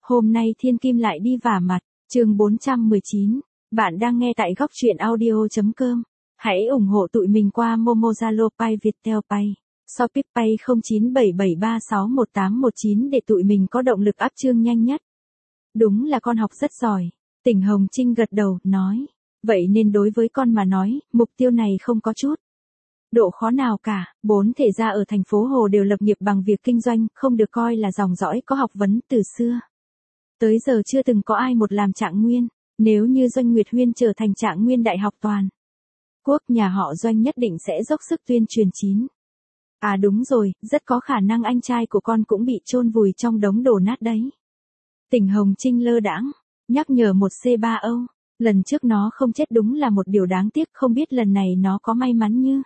Hôm nay Thiên Kim lại đi vả mặt, chương 419. Bạn đang nghe tại góc truyện audio.com. Hãy ủng hộ tụi mình qua Momo, Zalo Pay, Viettel Pay, Shopee Pay 0977361819 để tụi mình có động lực up chương nhanh nhất. Đúng là con học rất giỏi. Tỉnh Hồng Trinh gật đầu, nói. Vậy nên đối với con mà nói, mục tiêu này không có chút độ khó nào cả. 4 thể gia ở thành phố Hồ đều lập nghiệp bằng việc kinh doanh, không được coi là dòng dõi có học vấn từ xưa tới giờ chưa từng có ai một làm Trạng Nguyên. Nếu như Doanh Nguyệt Huyên trở thành Trạng Nguyên đại học toàn quốc, nhà họ Doanh nhất định sẽ dốc sức tuyên truyền chín. À đúng rồi, rất có khả năng anh trai của con cũng bị chôn vùi trong đống đổ nát đấy. Tỉnh Hồng Trinh lơ đãng nhắc nhở một C3 Âu. Lần trước nó không chết đúng là một điều đáng tiếc, không biết lần này nó có may mắn như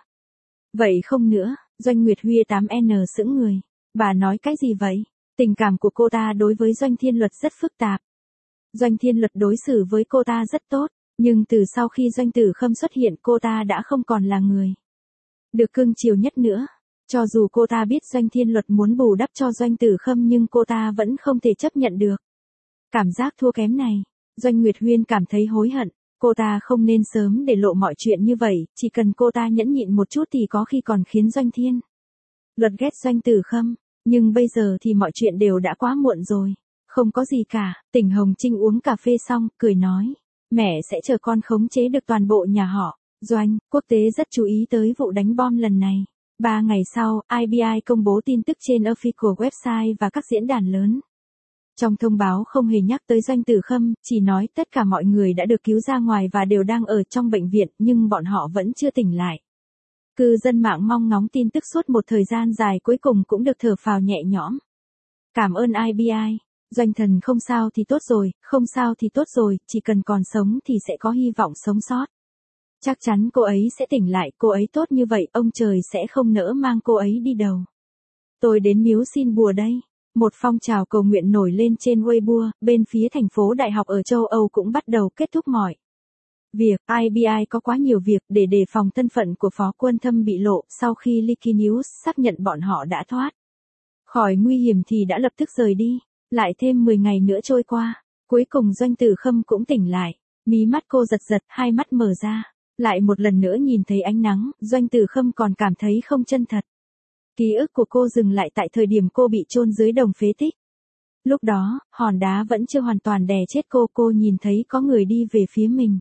vậy không nữa. Doanh Nguyệt Huy 8N sững người. Bà nói cái gì vậy? Tình cảm của cô ta đối với Doanh Thiên Luật rất phức tạp. Doanh Thiên Luật đối xử với cô ta rất tốt, nhưng từ sau khi Doanh Tử Khâm xuất hiện cô ta đã không còn là người được cưng chiều nhất nữa. Cho dù cô ta biết Doanh Thiên Luật muốn bù đắp cho Doanh Tử Khâm nhưng cô ta vẫn không thể chấp nhận được cảm giác thua kém này. Doanh Nguyệt Huyên cảm thấy hối hận, cô ta không nên sớm để lộ mọi chuyện như vậy, chỉ cần cô ta nhẫn nhịn một chút thì có khi còn khiến Doanh Thiên Luật ghét Doanh Tử Khâm, nhưng bây giờ thì mọi chuyện đều đã quá muộn rồi. Không có gì cả. Tỉnh Hồng Trinh uống cà phê xong, cười nói, mẹ sẽ chờ con khống chế được toàn bộ nhà họ Doanh. Quốc tế rất chú ý tới vụ đánh bom lần này. 3 ngày sau, IBI công bố tin tức trên official website và các diễn đàn lớn. Trong thông báo không hề nhắc tới Doanh Tử Khâm, chỉ nói tất cả mọi người đã được cứu ra ngoài và đều đang ở trong bệnh viện, nhưng bọn họ vẫn chưa tỉnh lại. Cư dân mạng mong ngóng tin tức suốt một thời gian dài, cuối cùng cũng được thở phào nhẹ nhõm. Cảm ơn IBI. Doanh thần không sao thì tốt rồi, không sao thì tốt rồi, chỉ cần còn sống thì sẽ có hy vọng sống sót. Chắc chắn cô ấy sẽ tỉnh lại, cô ấy tốt như vậy, ông trời sẽ không nỡ mang cô ấy đi đâu. Tôi đến miếu xin bùa đây. Một phong trào cầu nguyện nổi lên trên Weibo, bên phía thành phố đại học ở châu Âu cũng bắt đầu kết thúc mọi việc. IBI có quá nhiều việc để đề phòng thân phận của Phó Quân Thâm bị lộ. Sau khi Leaky News xác nhận bọn họ đã thoát khỏi nguy hiểm thì đã lập tức rời đi. Lại thêm 10 ngày nữa trôi qua, cuối cùng Doanh Tử Khâm cũng tỉnh lại. Mí mắt cô giật giật, hai mắt mở ra. Lại một lần nữa nhìn thấy ánh nắng, Doanh Tử Khâm còn cảm thấy không chân thật. Ký ức của cô dừng lại tại thời điểm cô bị chôn dưới đồng phế tích. Lúc đó, hòn đá vẫn chưa hoàn toàn đè chết cô nhìn thấy có người đi về phía mình.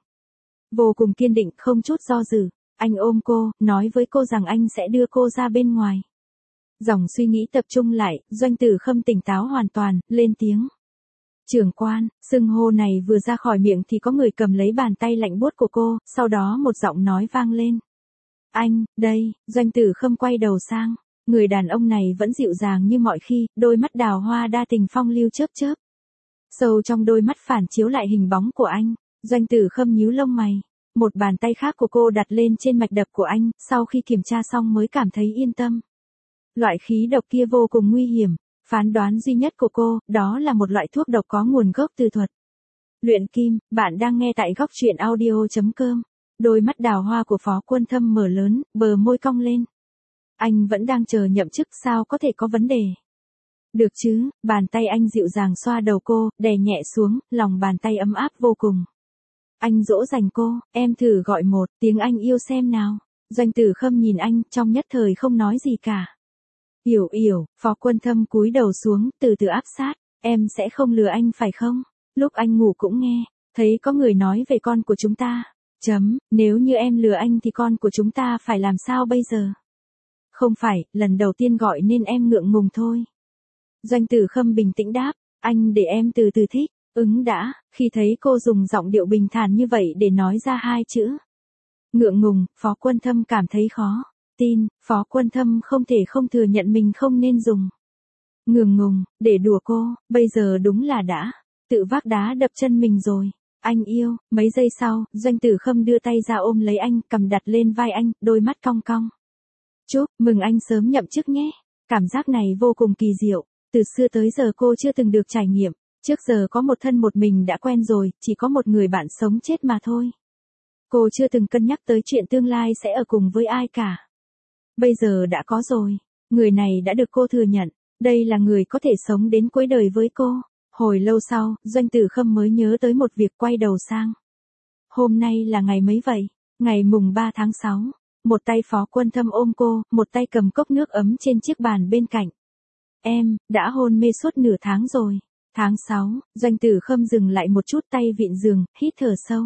Vô cùng kiên định, không chút do dự. Anh ôm cô, nói với cô rằng anh sẽ đưa cô ra bên ngoài. Dòng suy nghĩ tập trung lại, Doanh Tử Khâm tỉnh táo hoàn toàn, lên tiếng. Trưởng quan, xưng hô này vừa ra khỏi miệng thì có người cầm lấy bàn tay lạnh buốt của cô, sau đó một giọng nói vang lên. Anh, đây. Doanh Tử Khâm quay đầu sang. Người đàn ông này vẫn dịu dàng như mọi khi, đôi mắt đào hoa đa tình phong lưu chớp chớp. Sâu trong đôi mắt phản chiếu lại hình bóng của anh. Doanh Tử Khâm nhíu lông mày. Một bàn tay khác của cô đặt lên trên mạch đập của anh, sau khi kiểm tra xong mới cảm thấy yên tâm. Loại khí độc kia vô cùng nguy hiểm. Phán đoán duy nhất của cô, đó là một loại thuốc độc có nguồn gốc từ thuật luyện kim. Bạn đang nghe tại góc truyện audio.com. Đôi mắt đào hoa của Phó Quân Thâm mở lớn, bờ môi cong lên. Anh vẫn đang chờ nhậm chức, sao có thể có vấn đề? Được chứ. Bàn tay anh dịu dàng xoa đầu cô, đè nhẹ xuống, lòng bàn tay ấm áp vô cùng. Anh dỗ dành cô, em thử gọi một tiếng anh yêu xem nào. Doanh Tử Khâm nhìn anh, trong nhất thời không nói gì cả. Yểu, Phó Quân Thâm cúi đầu xuống, từ từ áp sát. Em sẽ không lừa anh phải không? Lúc anh ngủ cũng nghe thấy có người nói về con của chúng ta. Nếu như em lừa anh thì con của chúng ta phải làm sao bây giờ? Không phải, lần đầu tiên gọi nên em ngượng ngùng thôi. Doanh Tử Khâm bình tĩnh đáp, anh để em từ từ thích. Đã. Khi thấy cô dùng giọng điệu bình thản như vậy để nói ra hai chữ ngượng ngùng, Phó Quân Thâm cảm thấy khó tin. Phó Quân Thâm không thể không thừa nhận mình không nên dùng ngượng ngùng để đùa cô, bây giờ đúng là đã tự vác đá đập chân mình rồi. Anh yêu. Mấy giây sau, Doanh Tử Khâm đưa tay ra ôm lấy anh, cầm đặt lên vai anh, đôi mắt cong cong. Chúc mừng anh sớm nhậm chức nhé. Cảm giác này vô cùng kỳ diệu. Từ xưa tới giờ cô chưa từng được trải nghiệm. Trước giờ có một thân một mình đã quen rồi, chỉ có một người bạn sống chết mà thôi. Cô chưa từng cân nhắc tới chuyện tương lai sẽ ở cùng với ai cả. Bây giờ đã có rồi. Người này đã được cô thừa nhận. Đây là người có thể sống đến cuối đời với cô. Hồi lâu sau, Doanh Tử Khâm mới nhớ tới một việc quay đầu sang. Hôm nay là ngày mấy vậy? Ngày mùng 3 tháng 6. Một tay Phó Quân Thâm ôm cô, một tay cầm cốc nước ấm trên chiếc bàn bên cạnh. Em, đã hôn mê suốt nửa tháng rồi. Tháng 6, Doanh Tử Khâm dừng lại một chút tay vịn giường, hít thở sâu.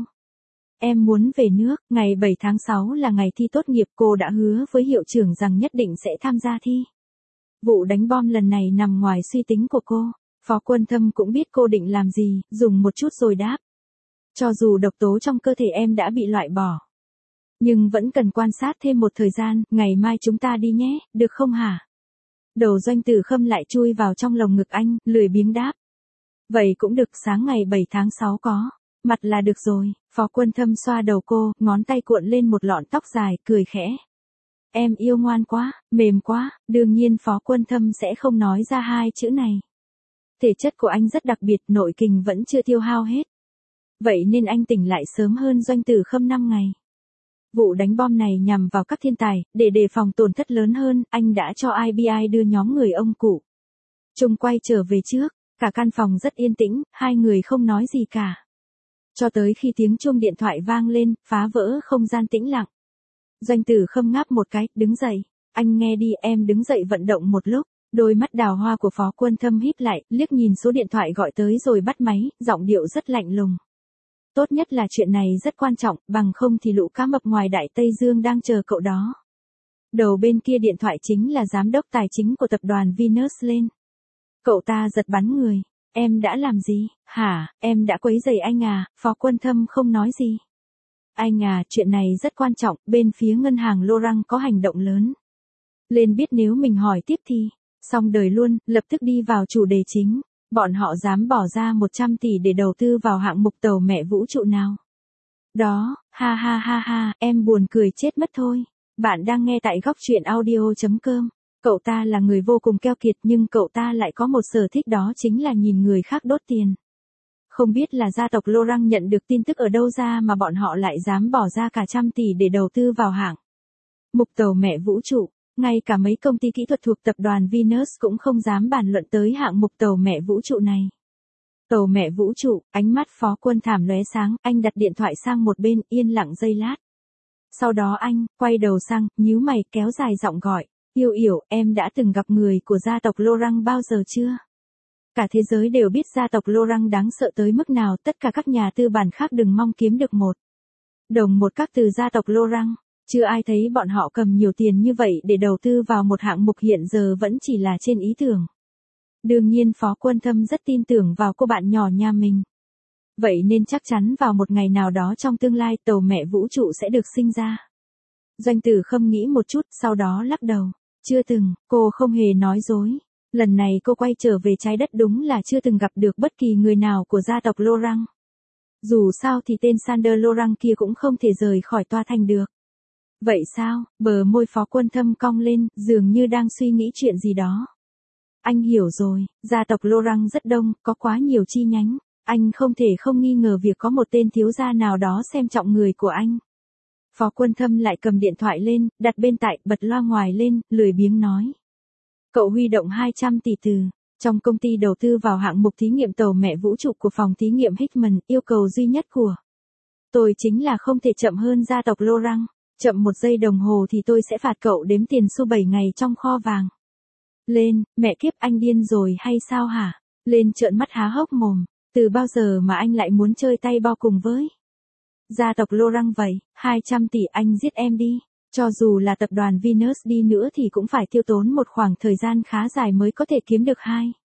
Em muốn về nước, ngày 7 tháng 6 là ngày thi tốt nghiệp, cô đã hứa với hiệu trưởng rằng nhất định sẽ tham gia thi. Vụ đánh bom lần này nằm ngoài suy tính của cô. Phó Quân Thâm cũng biết cô định làm gì, dùng một chút rồi đáp. Cho dù độc tố trong cơ thể em đã bị loại bỏ, nhưng vẫn cần quan sát thêm một thời gian, ngày mai chúng ta đi nhé, được không hả? Đầu Doanh Tử Khâm lại chui vào trong lồng ngực anh, lười biếng đáp. Vậy cũng được, sáng ngày 7 tháng 6 có. Mặt là được rồi, Phó Quân Thâm xoa đầu cô, ngón tay cuộn lên một lọn tóc dài, cười khẽ. Em yêu ngoan quá, mềm quá, đương nhiên Phó Quân Thâm sẽ không nói ra hai chữ này. Thể chất của anh rất đặc biệt, nội kình vẫn chưa tiêu hao hết. Vậy nên anh tỉnh lại sớm hơn Doanh Tử Khâm 5 ngày. Vụ đánh bom này nhằm vào các thiên tài, để đề phòng tổn thất lớn hơn, anh đã cho IBI đưa nhóm người ông cụ Trung quay trở về trước, cả căn phòng rất yên tĩnh, hai người không nói gì cả. Cho tới khi tiếng chuông điện thoại vang lên, phá vỡ không gian tĩnh lặng. Doanh Tử Khâm ngáp một cái, đứng dậy. Anh nghe đi, em đứng dậy vận động một lúc. Đôi mắt đào hoa của Phó Quân Thâm híp lại, liếc nhìn số điện thoại gọi tới rồi bắt máy, giọng điệu rất lạnh lùng. Tốt nhất là chuyện này rất quan trọng, bằng không thì lũ cá mập ngoài Đại Tây Dương đang chờ cậu đó. Đầu bên kia điện thoại chính là giám đốc tài chính của tập đoàn Venus lên. Cậu ta giật bắn người. Em đã làm gì? Hả, em đã quấy rầy anh à? Phó Quân Thâm không nói gì. Anh à, chuyện này rất quan trọng, bên phía ngân hàng Laurent có hành động lớn. Lên biết nếu mình hỏi tiếp thì, xong đời luôn, lập tức đi vào chủ đề chính. Bọn họ dám bỏ ra 100 tỷ để đầu tư vào hạng mục tàu mẹ vũ trụ nào? Đó, ha ha ha ha, em buồn cười chết mất thôi. Bạn đang nghe tại góc truyện audio.com. Cậu ta là người vô cùng keo kiệt nhưng cậu ta lại có một sở thích, đó chính là nhìn người khác đốt tiền. Không biết là gia tộc Laurent nhận được tin tức ở đâu ra mà bọn họ lại dám bỏ ra cả trăm tỷ để đầu tư vào hạng mục tàu mẹ vũ trụ. Ngay cả mấy công ty kỹ thuật thuộc tập đoàn Venus cũng không dám bàn luận tới hạng mục tàu mẹ vũ trụ này. Tàu mẹ vũ trụ, ánh mắt Phó Quân Thảm lóe sáng, anh đặt điện thoại sang một bên, yên lặng giây lát. Sau đó anh, quay đầu sang, nhíu mày, kéo dài giọng gọi. Yêu Yểu, em đã từng gặp người của gia tộc Laurent bao giờ chưa? Cả thế giới đều biết gia tộc Laurent đáng sợ tới mức nào, tất cả các nhà tư bản khác đừng mong kiếm được một đồng một các từ gia tộc Laurent. Chưa ai thấy bọn họ cầm nhiều tiền như vậy để đầu tư vào một hạng mục hiện giờ vẫn chỉ là trên ý tưởng. Đương nhiên Phó Quân Thâm rất tin tưởng vào cô bạn nhỏ nhà mình. Vậy nên chắc chắn vào một ngày nào đó trong tương lai tàu mẹ vũ trụ sẽ được sinh ra. Doanh Tử Khâm nghĩ một chút, sau đó lắc đầu. Chưa từng, cô không hề nói dối. Lần này cô quay trở về trái đất đúng là chưa từng gặp được bất kỳ người nào của gia tộc Laurent. Dù sao thì tên Sander Laurent kia cũng không thể rời khỏi tòa thành được. Vậy sao? Bờ môi Phó Quân Thâm cong lên, dường như đang suy nghĩ chuyện gì đó. Anh hiểu rồi, gia tộc Laurent rất đông, có quá nhiều chi nhánh. Anh không thể không nghi ngờ việc có một tên thiếu gia nào đó xem trọng người của anh. Phó Quân Thâm lại cầm điện thoại lên, đặt bên tai, bật loa ngoài lên, lười biếng nói. Cậu huy động 200 tỷ từ trong công ty đầu tư vào hạng mục thí nghiệm tàu mẹ vũ trụ của phòng thí nghiệm Hickman, yêu cầu duy nhất của tôi chính là không thể chậm hơn gia tộc Laurent. Chậm 1 giây đồng hồ thì tôi sẽ phạt cậu đếm tiền xu 7 ngày trong kho vàng. Lên, mẹ kiếp, anh điên rồi hay sao hả? Lên trợn mắt há hốc mồm, từ bao giờ mà anh lại muốn chơi tay bao cùng với gia tộc Laurent vậy? 200 tỷ anh giết em đi. Cho dù là tập đoàn Venus đi nữa thì cũng phải tiêu tốn một khoảng thời gian khá dài mới có thể kiếm được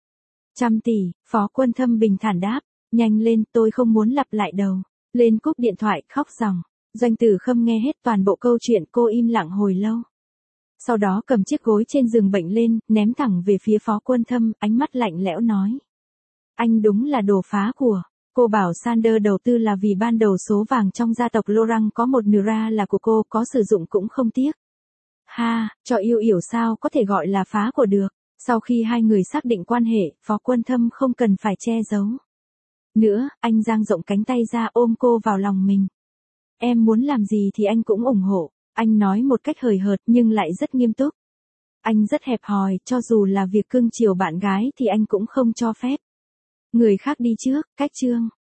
200 tỷ, Phó Quân Thâm bình thản đáp. Nhanh lên, tôi không muốn lặp lại đầu. Lên cúp điện thoại, khóc ròng. Doanh Tử Khâm nghe hết toàn bộ câu chuyện, cô im lặng hồi lâu. Sau đó cầm chiếc gối trên giường bệnh lên, ném thẳng về phía Phó Quân Thâm, ánh mắt lạnh lẽo nói. Anh đúng là đồ phá của. Cô bảo Sander đầu tư là vì ban đầu số vàng trong gia tộc Laurent có một nửa ra là của cô, có sử dụng cũng không tiếc. Ha, cho Yêu Yểu sao có thể gọi là phá của được. Sau khi hai người xác định quan hệ, Phó Quân Thâm không cần phải che giấu nữa, anh dang rộng cánh tay ra ôm cô vào lòng mình. Em muốn làm gì thì anh cũng ủng hộ. Anh nói một cách hời hợt nhưng lại rất nghiêm túc. Anh rất hẹp hòi, cho dù là việc cưng chiều bạn gái thì anh cũng không cho phép. Người khác đi trước, cách chương.